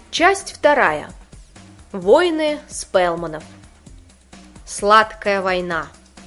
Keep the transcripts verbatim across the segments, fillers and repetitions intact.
Часть вторая. Войны Спелманов. Сладкая война.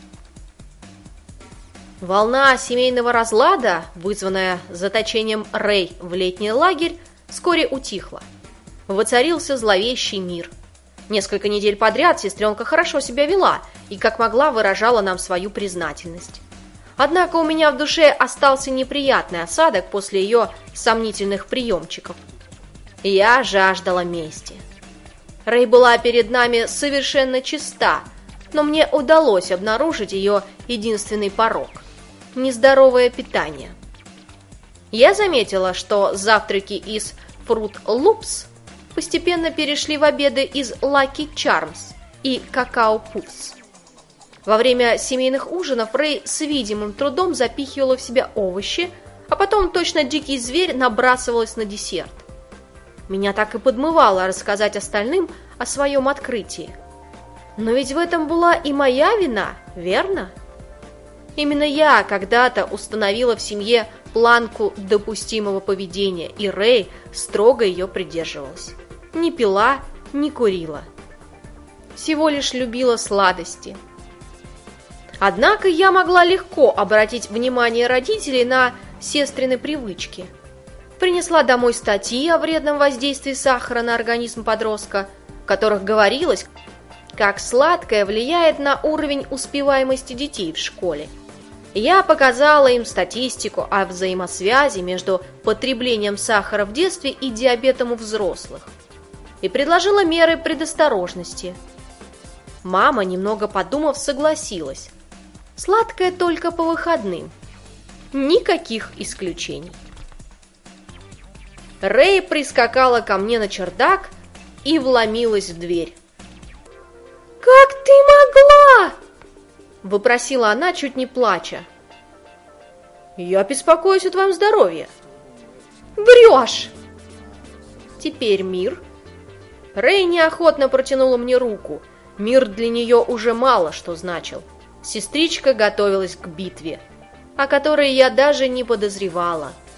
Волна семейного разлада, вызванная заточением Рэй в летний лагерь, вскоре утихла. Воцарился зловещий мир. Несколько недель подряд сестренка хорошо себя вела и, как могла, выражала нам свою признательность. Однако у меня в душе остался неприятный осадок после ее сомнительных приемчиков. Я жаждала мести. Рэй была перед нами совершенно чиста, но мне удалось обнаружить ее единственный порок – нездоровое питание. Я заметила, что завтраки из Fruit Loops постепенно перешли в обеды из Lucky Charms и Какао Puffs. Во время семейных ужинов Рэй с видимым трудом запихивала в себя овощи, а потом точно дикий зверь набрасывалась на десерт. Меня так и подмывало рассказать остальным о своем открытии. Но ведь в этом была и моя вина, верно? Именно я когда-то установила в семье планку допустимого поведения, и Рэй строго ее придерживалась. Не пила, не курила. Всего лишь любила сладости. Однако я могла легко обратить внимание родителей на сестрины привычки. Принесла домой статьи о вредном воздействии сахара на организм подростка, в которых говорилось, как сладкое влияет на уровень успеваемости детей в школе. Я показала им статистику о взаимосвязи между потреблением сахара в детстве и диабетом у взрослых и предложила меры предосторожности. Мама, немного подумав, согласилась. Сладкое только по выходным. Никаких исключений. Рэй прискакала ко мне на чердак и вломилась в дверь. «Как ты могла?» – вопросила она, чуть не плача. «Я беспокоюсь о твоем здоровье». «Врешь!» Теперь мир. Рэй неохотно протянула мне руку. Мир для нее уже мало что значил. Сестричка готовилась к битве, о которой я даже не подозревала.